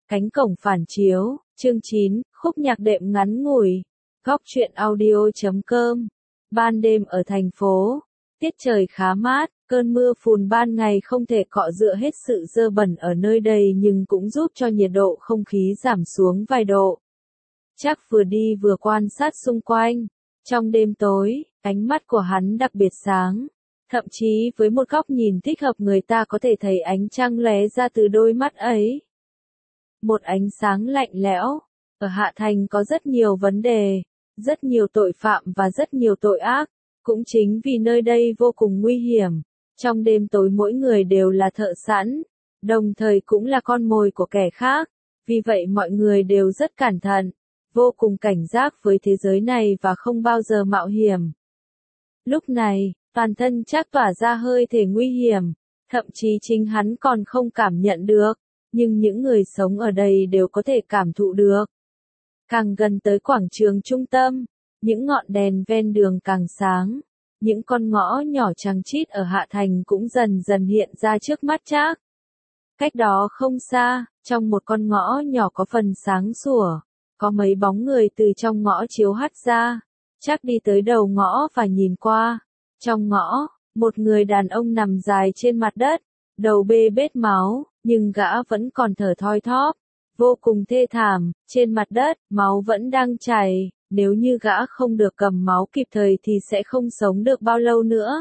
Cánh cổng phản chiếu, chương 9, khúc nhạc đệm ngắn ngủi. Góc truyện audio.com. Ban đêm ở thành phố, tiết trời khá mát, cơn mưa phùn ban ngày không thể cọ rửa hết sự dơ bẩn ở nơi đây nhưng cũng giúp cho nhiệt độ không khí giảm xuống vài độ. Chắc vừa đi vừa quan sát xung quanh. Trong đêm tối, ánh mắt của hắn đặc biệt sáng. Thậm chí với một góc nhìn thích hợp người ta có thể thấy ánh trăng lóe ra từ đôi mắt ấy. Một ánh sáng lạnh lẽo. Ở Hạ Thành có rất nhiều vấn đề, rất nhiều tội phạm và rất nhiều tội ác. Cũng chính vì nơi đây vô cùng nguy hiểm. Trong đêm tối mỗi người đều là thợ sẵn, đồng thời cũng là con mồi của kẻ khác. Vì vậy mọi người đều rất cẩn thận, vô cùng cảnh giác với thế giới này và không bao giờ mạo hiểm. Lúc này, toàn thân Trác tỏa ra hơi thể nguy hiểm, thậm chí chính hắn còn không cảm nhận được, nhưng những người sống ở đây đều có thể cảm thụ được. Càng gần tới quảng trường trung tâm, những ngọn đèn ven đường càng sáng, những con ngõ nhỏ chằng chịt ở Hạ Thành cũng dần dần hiện ra trước mắt Trác. Cách đó không xa, trong một con ngõ nhỏ có phần sáng sủa, có mấy bóng người từ trong ngõ chiếu hắt ra. Trác đi tới đầu ngõ và nhìn qua. Trong ngõ, một người đàn ông nằm dài trên mặt đất, đầu bê bết máu, nhưng gã vẫn còn thở thoi thóp, vô cùng thê thảm. Trên mặt đất, máu vẫn đang chảy, nếu như gã không được cầm máu kịp thời thì sẽ không sống được bao lâu nữa.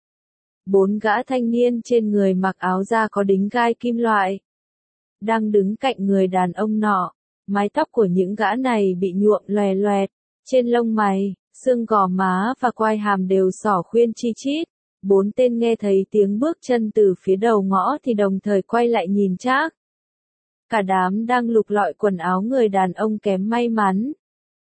4 gã thanh niên trên người mặc áo da có đính gai kim loại, đang đứng cạnh người đàn ông nọ. Mái tóc của những gã này bị nhuộm loè loẹt, trên lông mày, xương gò má và quai hàm đều xỏ khuyên chi chít. 4 tên nghe thấy tiếng bước chân từ phía đầu ngõ thì đồng thời quay lại nhìn Trác. Cả đám đang lục lọi quần áo người đàn ông kém may mắn,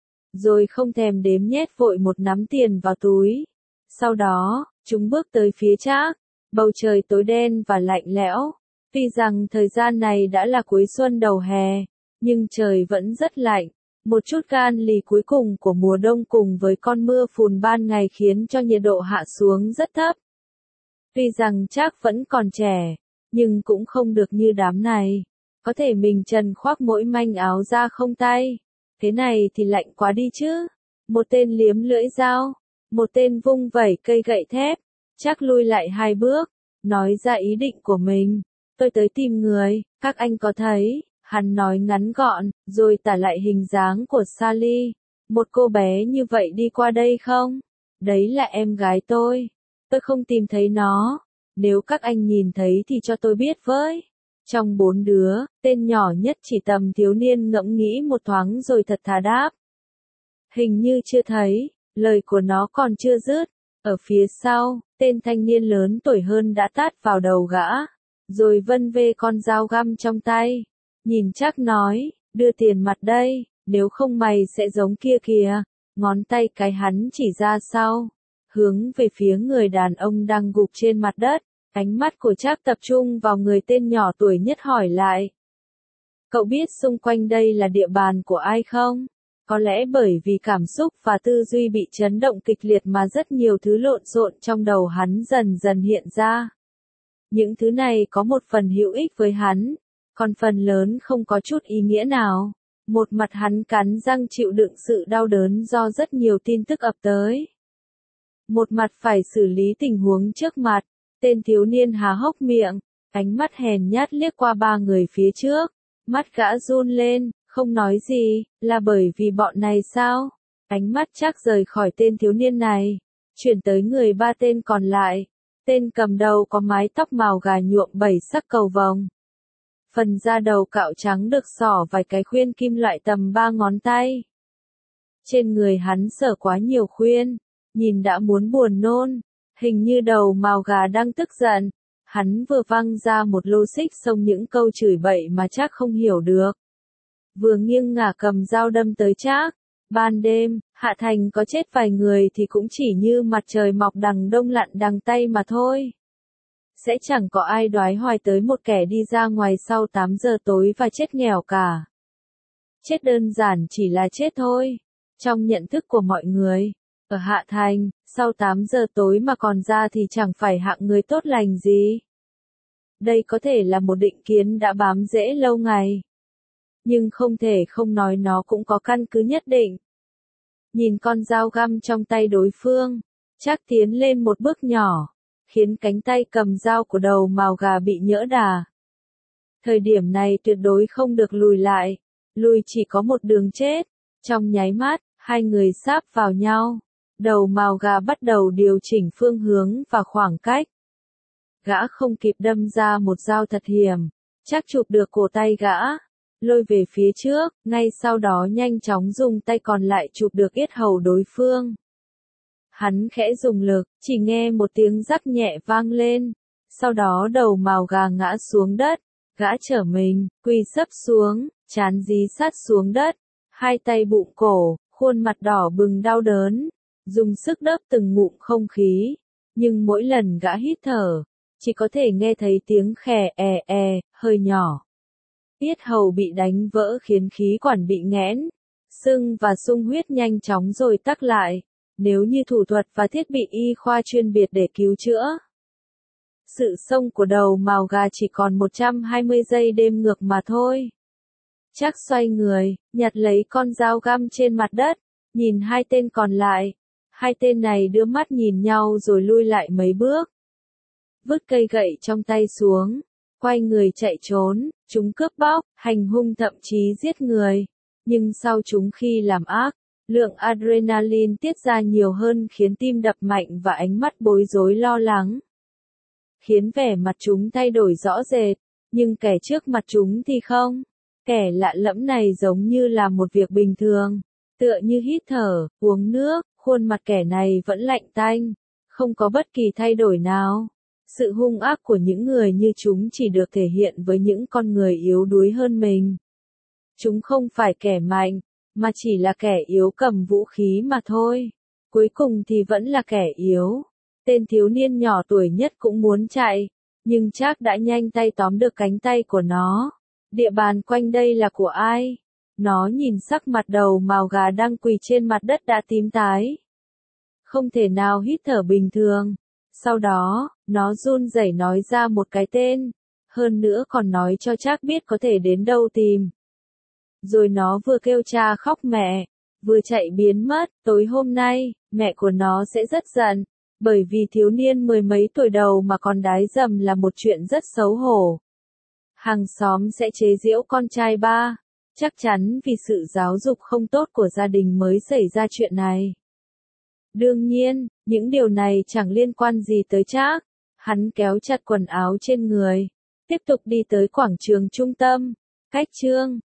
rồi không thèm đếm nhét vội một nắm tiền vào túi. Sau đó, chúng bước tới phía Trác. Bầu trời tối đen và lạnh lẽo. Tuy rằng thời gian này đã là cuối xuân đầu hè, nhưng trời vẫn rất lạnh. Một chút gan lì cuối cùng của mùa đông cùng với con mưa phùn ban ngày khiến cho nhiệt độ hạ xuống rất thấp. Tuy rằng Trác vẫn còn trẻ, nhưng cũng không được như đám này. Có thể mình trần khoác mỗi manh áo da không tay. Thế này thì lạnh quá đi chứ. Một tên liếm lưỡi dao, một tên vung vẩy cây gậy thép. Trác lui lại 2 bước, nói ra ý định của mình. Tôi tới tìm người, các anh có thấy, hắn nói ngắn gọn, rồi tả lại hình dáng của Sally. Một cô bé như vậy đi qua đây không? Đấy là em gái tôi không tìm thấy nó. Nếu các anh nhìn thấy thì cho tôi biết với. Trong 4 đứa, tên nhỏ nhất chỉ tầm thiếu niên ngẫm nghĩ một thoáng rồi thật thà đáp. Hình như chưa thấy, lời của nó còn chưa dứt. Ở phía sau, tên thanh niên lớn tuổi hơn đã tát vào đầu gã, rồi vân vê con dao găm trong tay. Nhìn Trác nói, đưa tiền mặt đây, nếu không mày sẽ giống kia kìa. Ngón tay cái hắn chỉ ra sau, hướng về phía người đàn ông đang gục trên mặt đất. Ánh mắt của Trác tập trung vào người tên nhỏ tuổi nhất hỏi lại. Cậu biết xung quanh đây là địa bàn của ai không? Có lẽ bởi vì cảm xúc và tư duy bị chấn động kịch liệt mà rất nhiều thứ lộn xộn trong đầu hắn dần dần hiện ra. Những thứ này có một phần hữu ích với hắn, còn phần lớn không có chút ý nghĩa nào. Một mặt hắn cắn răng chịu đựng sự đau đớn do rất nhiều tin tức ập tới. Một mặt phải xử lý tình huống trước mặt. Tên thiếu niên há hốc miệng, ánh mắt hèn nhát liếc qua 3 người phía trước. Mắt gã run lên, không nói gì, là bởi vì bọn này sao? Ánh mắt Trác rời khỏi tên thiếu niên này, chuyển tới người 3 tên còn lại. Tên cầm đầu có mái tóc màu gà nhuộm 7 sắc cầu vồng. Phần da đầu cạo trắng được xỏ vài cái khuyên kim loại tầm 3 ngón tay. Trên người hắn xở quá nhiều khuyên, nhìn đã muốn buồn nôn. Hình như đầu màu gà đang tức giận. Hắn vừa văng ra một lô xích xông những câu chửi bậy mà Trác không hiểu được. Vừa nghiêng ngả cầm dao đâm tới Trác. Ban đêm, Hạ Thành có chết vài người thì cũng chỉ như mặt trời mọc đằng đông lặn đằng tây mà thôi. Sẽ chẳng có ai đoái hoài tới một kẻ đi ra ngoài sau 8 giờ tối và chết nghèo cả. Chết đơn giản chỉ là chết thôi. Trong nhận thức của mọi người, ở Hạ Thành, sau 8 giờ tối mà còn ra thì chẳng phải hạng người tốt lành gì. Đây có thể là một định kiến đã bám rễ lâu ngày. nhưng không thể không nói nó cũng có căn cứ nhất định. Nhìn con dao găm trong tay đối phương, Trác tiến lên một bước nhỏ, khiến cánh tay cầm dao của đầu mào gà bị nhỡ đà. Thời điểm này tuyệt đối không được lùi lại, lùi chỉ có một đường chết. Trong nháy mắt, hai người sáp vào nhau, đầu mào gà bắt đầu điều chỉnh phương hướng và khoảng cách. Gã không kịp đâm ra một dao thật hiểm, Trác chụp được cổ tay gã, lôi về phía trước, ngay sau đó nhanh chóng dùng tay còn lại chụp được yết hầu đối phương. Hắn khẽ dùng lực, chỉ nghe một tiếng rắc nhẹ vang lên, sau đó đầu mào gà ngã xuống đất, gã trở mình, quỳ sấp xuống, trán dí sát xuống đất, hai tay bụng cổ, khuôn mặt đỏ bừng đau đớn, dùng sức đớp từng ngụm không khí, nhưng mỗi lần gã hít thở, chỉ có thể nghe thấy tiếng khè hơi nhỏ. Yết hầu bị đánh vỡ khiến khí quản bị nghẽn, sưng và sung huyết nhanh chóng rồi tắc lại, nếu như thủ thuật và thiết bị y khoa chuyên biệt để cứu chữa. Sự sống của đầu mào gà chỉ còn 120 giây đếm ngược mà thôi. Trác xoay người, nhặt lấy con dao găm trên mặt đất, nhìn hai tên còn lại. Hai tên này đưa mắt nhìn nhau rồi lui lại mấy bước. Vứt cây gậy trong tay xuống, quay người chạy trốn, chúng cướp bóc, hành hung thậm chí giết người. Nhưng sau chúng khi làm ác, lượng adrenaline tiết ra nhiều hơn khiến tim đập mạnh và ánh mắt bối rối lo lắng. Khiến vẻ mặt chúng thay đổi rõ rệt, nhưng kẻ trước mặt chúng thì không. Kẻ lạ lẫm này giống như là một việc bình thường, tựa như hít thở, uống nước, khuôn mặt kẻ này vẫn lạnh tanh, không có bất kỳ thay đổi nào. Sự hung ác của những người như chúng chỉ được thể hiện với những con người yếu đuối hơn mình. Chúng không phải kẻ mạnh, mà chỉ là kẻ yếu cầm vũ khí mà thôi. Cuối cùng thì vẫn là kẻ yếu. Tên thiếu niên nhỏ tuổi nhất cũng muốn chạy, nhưng Trác đã nhanh tay tóm được cánh tay của nó. Địa bàn quanh đây là của ai? Nó nhìn sắc mặt đầu mào gà đang quỳ trên mặt đất đã tím tái. Không thể nào hít thở bình thường. Sau đó, nó run rẩy nói ra một cái tên. Hơn nữa còn nói cho Trác biết có thể đến đâu tìm. Rồi nó vừa kêu cha khóc mẹ, vừa chạy biến mất. Tối hôm nay, mẹ của nó sẽ rất giận. Bởi vì thiếu niên mười mấy tuổi đầu mà còn đái dầm là một chuyện rất xấu hổ. Hàng xóm sẽ chế giễu con trai ba. Chắc chắn vì sự giáo dục không tốt của gia đình mới xảy ra chuyện này. Đương nhiên, những điều này chẳng liên quan gì tới Trác. Hắn kéo chặt quần áo trên người, tiếp tục đi tới quảng trường trung tâm. Cách chương